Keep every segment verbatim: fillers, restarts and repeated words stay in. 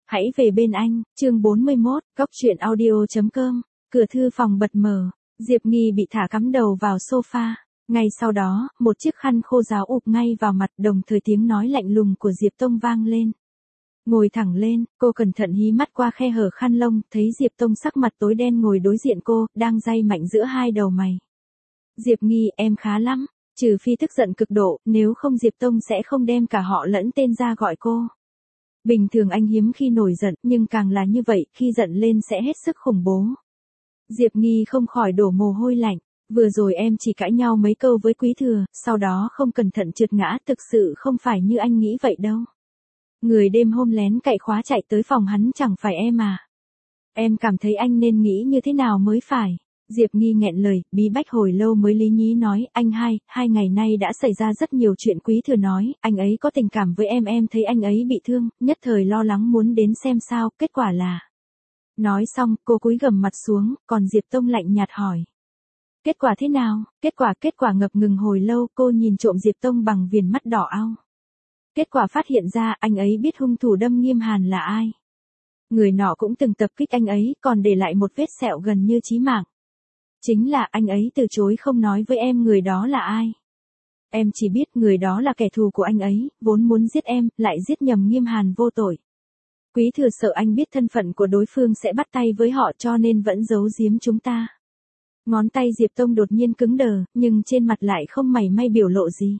Hãy về bên anh, chương bốn mươi mốt, góc truyện audio chấm com. Cửa thư phòng bật mở, Diệp Nghi bị thả cắm đầu vào sofa. Ngay sau đó, một chiếc khăn khô ráo ụp ngay vào mặt, đồng thời tiếng nói lạnh lùng của Diệp Tông vang lên. Ngồi thẳng lên, cô cẩn thận hí mắt qua khe hở khăn lông, thấy Diệp Tông sắc mặt tối đen ngồi đối diện cô, đang day mạnh giữa hai đầu mày. Diệp Nghi, em khá lắm, trừ phi tức giận cực độ, nếu không Diệp Tông sẽ không đem cả họ lẫn tên ra gọi cô. Bình thường anh hiếm khi nổi giận, nhưng càng là như vậy, khi giận lên sẽ hết sức khủng bố. Diệp Nghi không khỏi đổ mồ hôi lạnh. Vừa rồi em chỉ cãi nhau mấy câu với Quý Thừa, sau đó không cẩn thận trượt ngã, thực sự không phải như anh nghĩ vậy đâu. Người đêm hôm lén cậy khóa chạy tới phòng hắn chẳng phải em à. Em cảm thấy anh nên nghĩ như thế nào mới phải. Diệp Nghi nghẹn lời, bí bách hồi lâu mới lý nhí nói, anh hai, hai ngày nay đã xảy ra rất nhiều chuyện. Quý Thừa nói, anh ấy có tình cảm với em, em thấy anh ấy bị thương, nhất thời lo lắng muốn đến xem sao, kết quả là... Nói xong, cô cúi gằm mặt xuống, còn Diệp Tông lạnh nhạt hỏi. Kết quả thế nào? Kết quả, kết quả ngập ngừng hồi lâu, cô nhìn trộm Diệp Tông bằng viền mắt đỏ ao. Kết quả phát hiện ra, anh ấy biết hung thủ đâm Nghiêm Hàn là ai. Người nọ cũng từng tập kích anh ấy, còn để lại một vết sẹo gần như chí mạng. Chính là anh ấy từ chối không nói với em người đó là ai. Em chỉ biết người đó là kẻ thù của anh ấy, vốn muốn giết em, lại giết nhầm Nghiêm Hàn vô tội. Quý Thừa sợ anh biết thân phận của đối phương sẽ bắt tay với họ cho nên vẫn giấu giếm chúng ta. Ngón tay Diệp Tông đột nhiên cứng đờ, nhưng trên mặt lại không mảy may biểu lộ gì.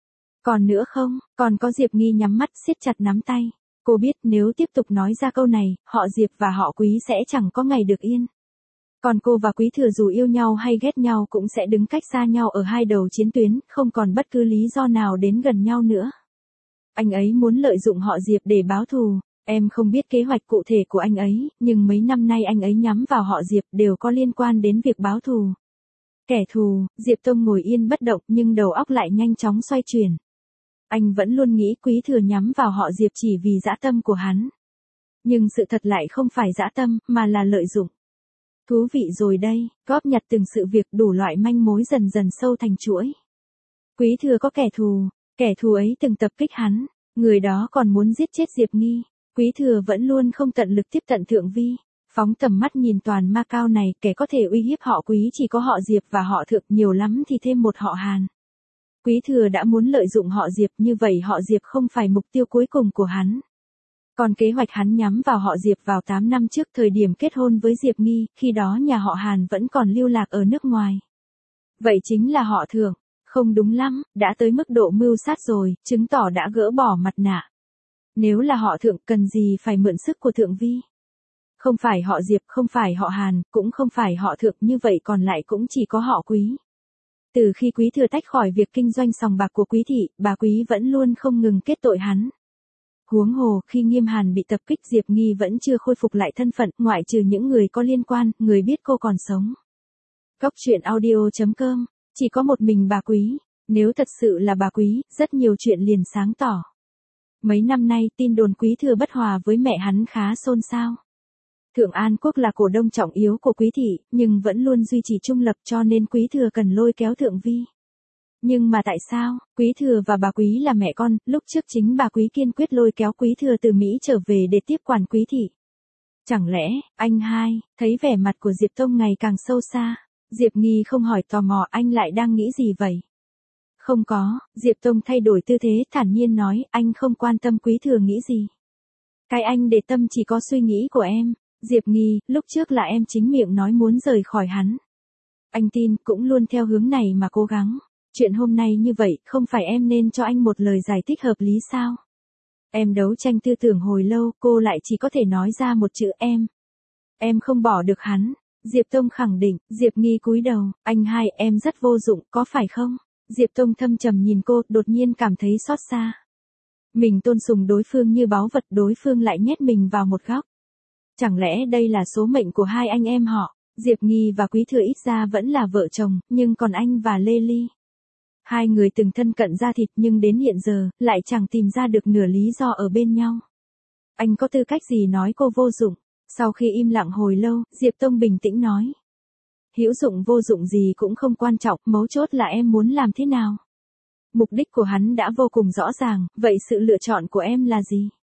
Còn nữa không, còn có. Diệp Nghi nhắm mắt siết chặt nắm tay. Cô biết nếu tiếp tục nói ra câu này, họ Diệp và họ Quý sẽ chẳng có ngày được yên. Còn cô và Quý Thừa dù yêu nhau hay ghét nhau cũng sẽ đứng cách xa nhau ở hai đầu chiến tuyến, không còn bất cứ lý do nào đến gần nhau nữa. Anh ấy muốn lợi dụng họ Diệp để báo thù. Em không biết kế hoạch cụ thể của anh ấy, nhưng mấy năm nay anh ấy nhắm vào họ Diệp đều có liên quan đến việc báo thù. Kẻ thù. Diệp Tông ngồi yên bất động nhưng đầu óc lại nhanh chóng xoay chuyển. Anh vẫn luôn nghĩ Quý Thừa nhắm vào họ Diệp chỉ vì dã tâm của hắn. Nhưng sự thật lại không phải dã tâm, mà là lợi dụng. Thú vị rồi đây, góp nhặt từng sự việc, đủ loại manh mối dần dần sâu thành chuỗi. Quý Thừa có kẻ thù, kẻ thù ấy từng tập kích hắn, người đó còn muốn giết chết Diệp Nghi. Quý Thừa vẫn luôn không tận lực tiếp cận Thượng Vi. Phóng tầm mắt nhìn toàn Macau này, kẻ có thể uy hiếp họ Quý chỉ có họ Diệp và họ Thượng, nhiều lắm thì thêm một họ Hàn. Quý Thừa đã muốn lợi dụng họ Diệp, như vậy họ Diệp không phải mục tiêu cuối cùng của hắn. Còn kế hoạch hắn nhắm vào họ Diệp vào tám năm trước, thời điểm kết hôn với Diệp Nghi, khi đó nhà họ Hàn vẫn còn lưu lạc ở nước ngoài. Vậy chính là họ Thượng. Không đúng lắm, đã tới mức độ mưu sát rồi, chứng tỏ đã gỡ bỏ mặt nạ. Nếu là họ Thượng, cần gì phải mượn sức của Thượng Vi? Không phải họ Diệp, không phải họ Hàn, cũng không phải họ Thượng, như vậy còn lại cũng chỉ có họ Quý. Từ khi Quý Thừa tách khỏi việc kinh doanh sòng bạc của Quý thị, bà Quý vẫn luôn không ngừng kết tội hắn. Huống hồ, khi Nghiêm Hàn bị tập kích, Diệp Nghi vẫn chưa khôi phục lại thân phận, ngoại trừ những người có liên quan, người biết cô còn sống. Góc truyện audio chấm com, chỉ có một mình bà Quý. Nếu thật sự là bà Quý, rất nhiều chuyện liền sáng tỏ. Mấy năm nay, tin đồn Quý Thừa bất hòa với mẹ hắn khá xôn xao. Thượng An Quốc là cổ đông trọng yếu của Quý thị, nhưng vẫn luôn duy trì trung lập cho nên Quý Thừa cần lôi kéo Thượng Vi. Nhưng mà tại sao, Quý Thừa và bà Quý là mẹ con, lúc trước chính bà Quý kiên quyết lôi kéo Quý Thừa từ Mỹ trở về để tiếp quản Quý thị. Chẳng lẽ, anh hai, thấy vẻ mặt của Diệp Tông ngày càng sâu xa, Diệp Nghi không hỏi tò mò anh lại đang nghĩ gì vậy? Không có, Diệp Tông thay đổi tư thế thản nhiên nói, anh không quan tâm Quý Thừa nghĩ gì. Cái anh để tâm chỉ có suy nghĩ của em. Diệp Nghi, lúc trước là em chính miệng nói muốn rời khỏi hắn. Anh tin, cũng luôn theo hướng này mà cố gắng. Chuyện hôm nay như vậy, không phải em nên cho anh một lời giải thích hợp lý sao? Em đấu tranh tư tưởng hồi lâu, cô lại chỉ có thể nói ra một chữ em. Em không bỏ được hắn. Diệp Tông khẳng định. Diệp Nghi cúi đầu, anh hai, em rất vô dụng, có phải không? Diệp Tông thâm trầm nhìn cô, đột nhiên cảm thấy xót xa. Mình tôn sùng đối phương như báu vật, đối phương lại nhét mình vào một góc. Chẳng lẽ đây là số mệnh của hai anh em họ? Diệp Nghi và Quý Thừa ít ra vẫn là vợ chồng, nhưng còn anh và Lê Ly. Hai người từng thân cận da thịt nhưng đến hiện giờ, lại chẳng tìm ra được nửa lý do ở bên nhau. Anh có tư cách gì nói cô vô dụng? Sau khi im lặng hồi lâu, Diệp Tông bình tĩnh nói. Hữu dụng vô dụng gì cũng không quan trọng, mấu chốt là em muốn làm thế nào? Mục đích của hắn đã vô cùng rõ ràng, vậy sự lựa chọn của em là gì?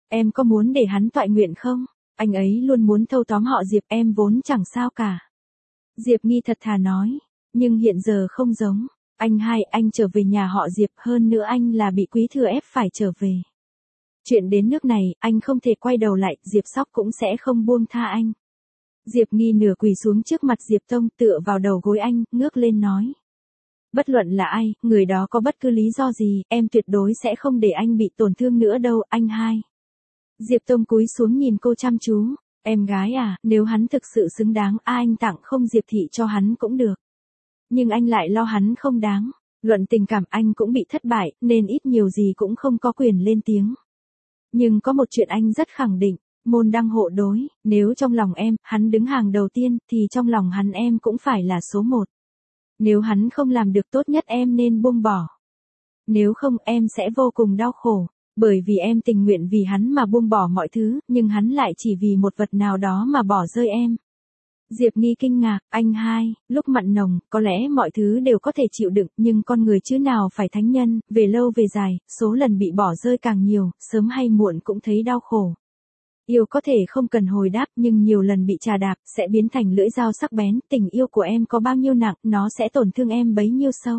Em có muốn để hắn toại nguyện không? Anh ấy luôn muốn thâu tóm họ Diệp, em vốn chẳng sao cả. Diệp Nghi thật thà nói, nhưng hiện giờ không giống. Anh hai, anh trở về nhà họ Diệp, hơn nữa anh là bị Quý Thừa ép phải trở về. Chuyện đến nước này, anh không thể quay đầu lại, Diệp Sóc cũng sẽ không buông tha anh. Diệp Nghi nửa quỳ xuống trước mặt Diệp Tông, tựa vào đầu gối anh, ngước lên nói. Bất luận là ai, người đó có bất cứ lý do gì, em tuyệt đối sẽ không để anh bị tổn thương nữa đâu, anh hai. Diệp Tông cúi xuống nhìn cô chăm chú. Em gái à, nếu hắn thực sự xứng đáng, a anh tặng không Diệp Thị cho hắn cũng được. Nhưng anh lại lo hắn không đáng. Luận tình cảm anh cũng bị thất bại, nên ít nhiều gì cũng không có quyền lên tiếng. Nhưng có một chuyện anh rất khẳng định, môn đăng hộ đối, nếu trong lòng em, hắn đứng hàng đầu tiên, thì trong lòng hắn em cũng phải là số một. Nếu hắn không làm được tốt nhất em nên buông bỏ. Nếu không em sẽ vô cùng đau khổ, bởi vì em tình nguyện vì hắn mà buông bỏ mọi thứ, nhưng hắn lại chỉ vì một vật nào đó mà bỏ rơi em. Diệp Nghi kinh ngạc, anh hai, lúc mặn nồng, có lẽ mọi thứ đều có thể chịu đựng, nhưng con người chứ nào phải thánh nhân, về lâu về dài, số lần bị bỏ rơi càng nhiều, sớm hay muộn cũng thấy đau khổ. Yêu có thể không cần hồi đáp, nhưng nhiều lần bị trà đạp, sẽ biến thành lưỡi dao sắc bén, tình yêu của em có bao nhiêu nặng, nó sẽ tổn thương em bấy nhiêu sâu.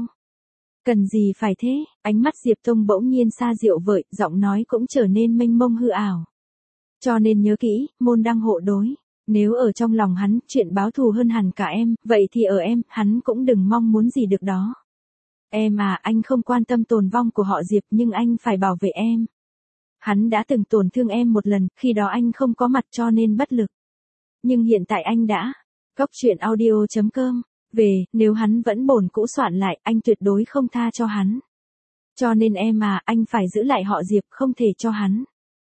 Cần gì phải thế, ánh mắt Diệp Tông bỗng nhiên xa dịu vợi, giọng nói cũng trở nên mênh mông hư ảo. Cho nên nhớ kỹ, môn đăng hộ đối. Nếu ở trong lòng hắn, chuyện báo thù hơn hẳn cả em, vậy thì ở em, hắn cũng đừng mong muốn gì được đó. Em à, anh không quan tâm tồn vong của họ Diệp, nhưng anh phải bảo vệ em. Hắn đã từng tổn thương em một lần, khi đó anh không có mặt cho nên bất lực. Nhưng hiện tại anh đã. Cốc truyện audio chấm com. Về, nếu hắn vẫn bổn cũ soạn lại, anh tuyệt đối không tha cho hắn. Cho nên em à, anh phải giữ lại họ Diệp, không thể cho hắn.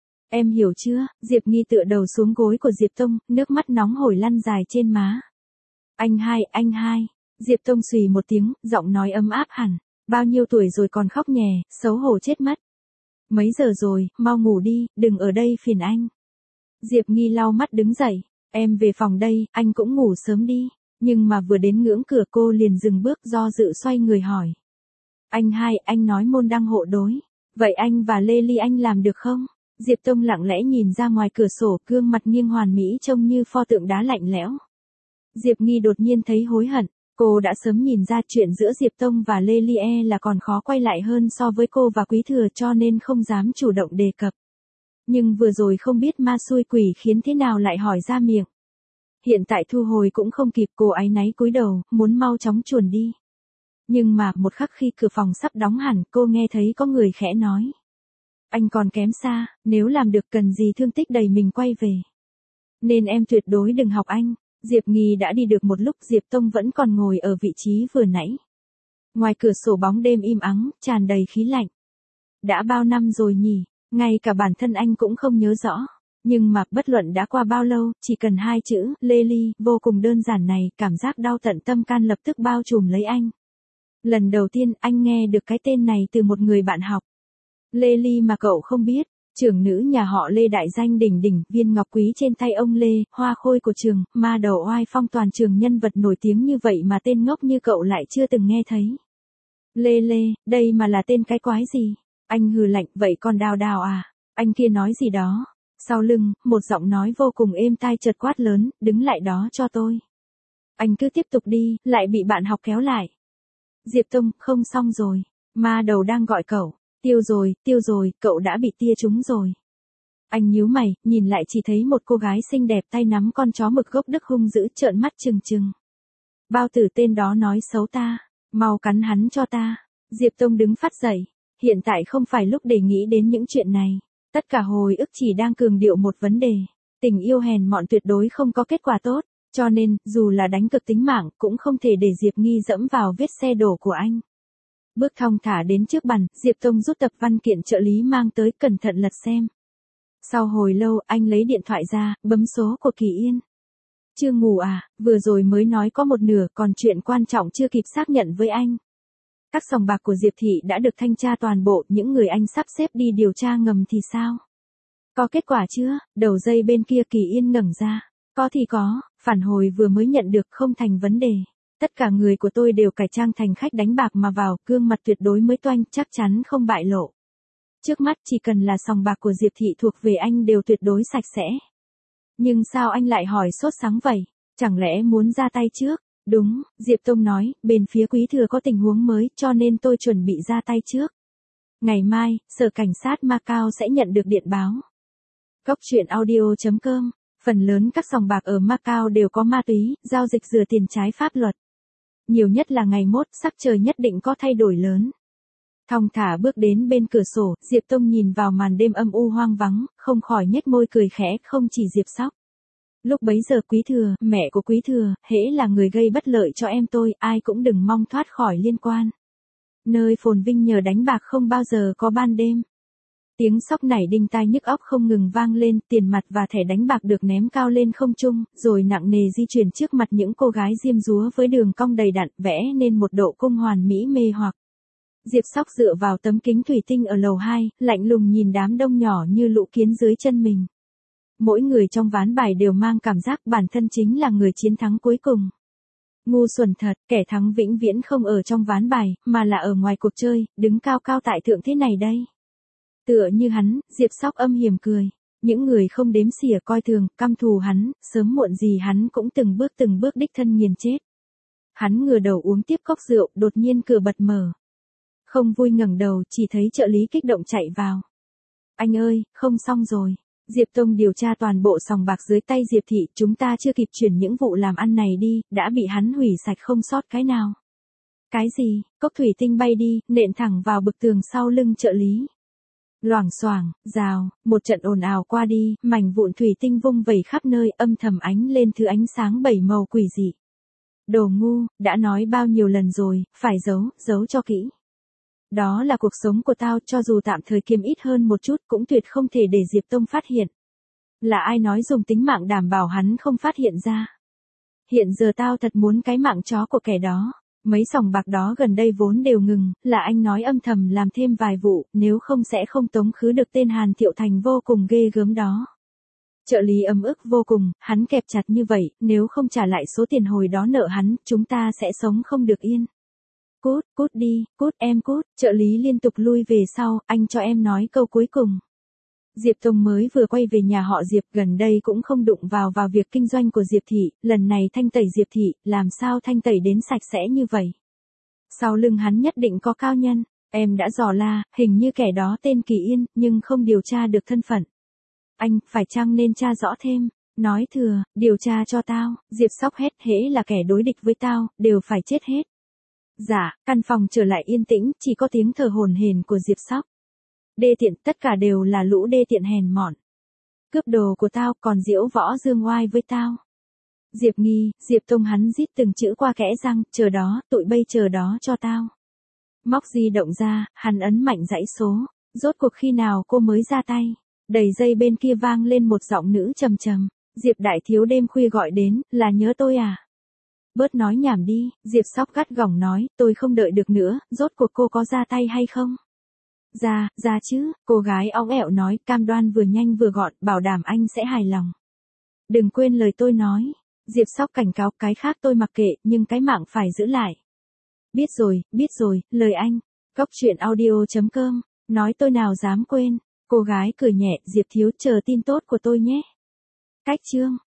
Em hiểu chưa? Diệp Nghi tựa đầu xuống gối của Diệp Tông, nước mắt nóng hổi lăn dài trên má. Anh hai, anh hai. Diệp Tông xùy một tiếng, giọng nói ấm áp hẳn. Bao nhiêu tuổi rồi còn khóc nhè, xấu hổ chết mất. Mấy giờ rồi, mau ngủ đi, đừng ở đây phiền anh. Diệp Nghi lau mắt đứng dậy. Em về phòng đây, anh cũng ngủ sớm đi. Nhưng mà vừa đến ngưỡng cửa cô liền dừng bước do dự xoay người hỏi. Anh hai, anh nói môn đăng hộ đối. Vậy anh và Lê Ly anh làm được không? Diệp Tông lặng lẽ nhìn ra ngoài cửa sổ, gương mặt nghiêng hoàn mỹ trông như pho tượng đá lạnh lẽo. Diệp Nghi đột nhiên thấy hối hận, cô đã sớm nhìn ra chuyện giữa Diệp Tông và Lê Ly e là còn khó quay lại hơn so với cô và Quý Thừa cho nên không dám chủ động đề cập. Nhưng vừa rồi không biết ma xui quỷ khiến thế nào lại hỏi ra miệng. Hiện tại thu hồi cũng không kịp, cô áy náy cúi đầu, muốn mau chóng chuồn đi. Nhưng mà một khắc khi cửa phòng sắp đóng hẳn, cô nghe thấy có người khẽ nói. Anh còn kém xa, nếu làm được cần gì thương tích đầy mình quay về. Nên em tuyệt đối đừng học anh. Diệp Nghi đã đi được một lúc, Diệp Tông vẫn còn ngồi ở vị trí vừa nãy. Ngoài cửa sổ bóng đêm im ắng, tràn đầy khí lạnh. Đã bao năm rồi nhỉ, ngay cả bản thân anh cũng không nhớ rõ. Nhưng mà bất luận đã qua bao lâu, chỉ cần hai chữ, Lê Ly, vô cùng đơn giản này, cảm giác đau tận tâm can lập tức bao trùm lấy anh. Lần đầu tiên anh nghe được cái tên này từ một người bạn học. Lê Ly mà cậu không biết, trưởng nữ nhà họ Lê đại danh đỉnh đỉnh, viên ngọc quý trên tay ông Lê, hoa khôi của trường, ma đầu oai phong toàn trường, nhân vật nổi tiếng như vậy mà tên ngốc như cậu lại chưa từng nghe thấy. Lê Lê, đây mà là tên cái quái gì? Anh hừ lạnh, vậy còn Đào Đào à? Anh kia nói gì đó? Sau lưng, một giọng nói vô cùng êm tai chợt quát lớn, đứng lại đó cho tôi. Anh cứ tiếp tục đi, lại bị bạn học kéo lại. Diệp Tông, không xong rồi, ma đầu đang gọi cậu. Tiêu rồi, tiêu rồi, cậu đã bị tia trúng rồi. Anh nhíu mày, nhìn lại chỉ thấy một cô gái xinh đẹp tay nắm con chó mực gốc Đức hung dữ trợn mắt trừng trừng. Bao tử tên đó nói xấu ta, mau cắn hắn cho ta. Diệp Tông đứng phát dậy, hiện tại không phải lúc để nghĩ đến những chuyện này. Tất cả hồi ức chỉ đang cường điệu một vấn đề. Tình yêu hèn mọn tuyệt đối không có kết quả tốt, cho nên, dù là đánh cực tính mạng, cũng không thể để Diệp Nghi dẫm vào vết xe đổ của anh. Bước thong thả đến trước bàn, Diệp Tông rút tập văn kiện trợ lý mang tới, cẩn thận lật xem. Sau hồi lâu, anh lấy điện thoại ra, bấm số của Kỳ Yên. Chưa ngủ à, vừa rồi mới nói có một nửa, còn chuyện quan trọng chưa kịp xác nhận với anh. Các sòng bạc của Diệp Thị đã được thanh tra toàn bộ, những người anh sắp xếp đi điều tra ngầm thì sao? Có kết quả chưa? Đầu dây bên kia Kỳ Yên ngẩng ra. Có thì có, phản hồi vừa mới nhận được, không thành vấn đề. Tất cả người của tôi đều cải trang thành khách đánh bạc mà vào, gương mặt tuyệt đối mới toanh, chắc chắn không bại lộ. Trước mắt chỉ cần là sòng bạc của Diệp Thị thuộc về anh đều tuyệt đối sạch sẽ. Nhưng sao anh lại hỏi sốt sắng vậy? Chẳng lẽ muốn ra tay trước? Đúng, Diệp Tông nói, bên phía Quý Thừa có tình huống mới cho nên tôi chuẩn bị ra tay trước. Ngày mai, Sở Cảnh sát Macau sẽ nhận được điện báo. Cốc truyện audio chấm com. Phần lớn các sòng bạc ở Macau đều có ma túy, giao dịch rửa tiền trái pháp luật. Nhiều nhất là ngày mốt, sắc trời nhất định có thay đổi lớn. Thong thả bước đến bên cửa sổ, Diệp Tông nhìn vào màn đêm âm u hoang vắng, không khỏi nhếch môi cười khẽ, không chỉ Diệp Sóc. Lúc bấy giờ Quý Thừa, mẹ của Quý Thừa, hễ là người gây bất lợi cho em tôi, ai cũng đừng mong thoát khỏi liên quan. Nơi phồn vinh nhờ đánh bạc không bao giờ có ban đêm. Tiếng sóc nảy đinh tai nhức óc không ngừng vang lên, tiền mặt và thẻ đánh bạc được ném cao lên không trung, rồi nặng nề di chuyển trước mặt những cô gái diêm dúa với đường cong đầy đặn, vẽ nên một độ cung hoàn mỹ mê hoặc. Diệp Sóc dựa vào tấm kính thủy tinh ở lầu hai, lạnh lùng nhìn đám đông nhỏ như lũ kiến dưới chân mình. Mỗi người trong ván bài đều mang cảm giác bản thân chính là người chiến thắng cuối cùng. Ngu xuẩn thật, kẻ thắng vĩnh viễn không ở trong ván bài, mà là ở ngoài cuộc chơi, đứng cao cao tại thượng thế này đây. Tựa như hắn, Diệp Sóc âm hiểm cười. Những người không đếm xỉa coi thường, căm thù hắn, sớm muộn gì hắn cũng từng bước từng bước đích thân nghiền chết. Hắn ngửa đầu uống tiếp cốc rượu, đột nhiên cửa bật mở. Không vui ngẩng đầu, chỉ thấy trợ lý kích động chạy vào. Anh ơi, không xong rồi. Diệp Tông điều tra toàn bộ sòng bạc dưới tay Diệp Thị, chúng ta chưa kịp chuyển những vụ làm ăn này đi, đã bị hắn hủy sạch không sót cái nào. Cái gì? Cốc thủy tinh bay đi, nện thẳng vào bức tường sau lưng trợ lý. Loảng xoảng, rào, một trận ồn ào qua đi, mảnh vụn thủy tinh vung vẩy khắp nơi, âm thầm ánh lên thứ ánh sáng bảy màu quỷ dị. Đồ ngu, đã nói bao nhiêu lần rồi, phải giấu, giấu cho kỹ. Đó là cuộc sống của tao, cho dù tạm thời kiêm ít hơn một chút cũng tuyệt không thể để Diệp Tông phát hiện. Là ai nói dùng tính mạng đảm bảo hắn không phát hiện ra. Hiện giờ tao thật muốn cái mạng chó của kẻ đó. Mấy sòng bạc đó gần đây vốn đều ngừng, là anh nói âm thầm làm thêm vài vụ, nếu không sẽ không tống khứ được tên Hàn Thiệu Thành vô cùng ghê gớm đó. Trợ lý ấm ức vô cùng, hắn kẹp chặt như vậy, nếu không trả lại số tiền hồi đó nợ hắn, chúng ta sẽ sống không được yên. Cút, cút đi, cút em cút, trợ lý liên tục lui về sau, anh cho em nói câu cuối cùng. Diệp Tông mới vừa quay về nhà họ Diệp, gần đây cũng không đụng vào vào việc kinh doanh của Diệp Thị, lần này thanh tẩy Diệp Thị, làm sao thanh tẩy đến sạch sẽ như vậy. Sau lưng hắn nhất định có cao nhân, em đã dò la, hình như kẻ đó tên Kỳ Yên, nhưng không điều tra được thân phận. Anh, phải chăng nên tra rõ thêm, nói thừa, điều tra cho tao, Diệp Sóc hét, hễ là kẻ đối địch với tao, đều phải chết hết. Dạ, căn phòng trở lại yên tĩnh, chỉ có tiếng thở hổn hển của Diệp Sóc. Đê tiện, tất cả đều là lũ đê tiện hèn mọn. Cướp đồ của tao, còn diễu võ dương oai với tao. Diệp Nghi, Diệp Tông hắn rít từng chữ qua kẽ răng, chờ đó, tụi bây chờ đó cho tao. Móc di động ra, hắn ấn mạnh dãy số, rốt cuộc khi nào cô mới ra tay. Đầy dây bên kia vang lên một giọng nữ trầm trầm. Diệp đại thiếu đêm khuya gọi đến, là nhớ tôi à? Bớt nói nhảm đi, Diệp Sóc gắt gỏng nói, tôi không đợi được nữa, rốt cuộc cô có ra tay hay không? Ra, ra chứ, cô gái óng ẹo nói, cam đoan vừa nhanh vừa gọn, bảo đảm anh sẽ hài lòng. Đừng quên lời tôi nói. Diệp Sóc cảnh cáo, cái khác tôi mặc kệ, nhưng cái mạng phải giữ lại. Biết rồi, biết rồi, lời anh. Cốc truyện audio chấm com, nói tôi nào dám quên. Cô gái cười nhẹ, Diệp thiếu chờ tin tốt của tôi nhé. Cách chương.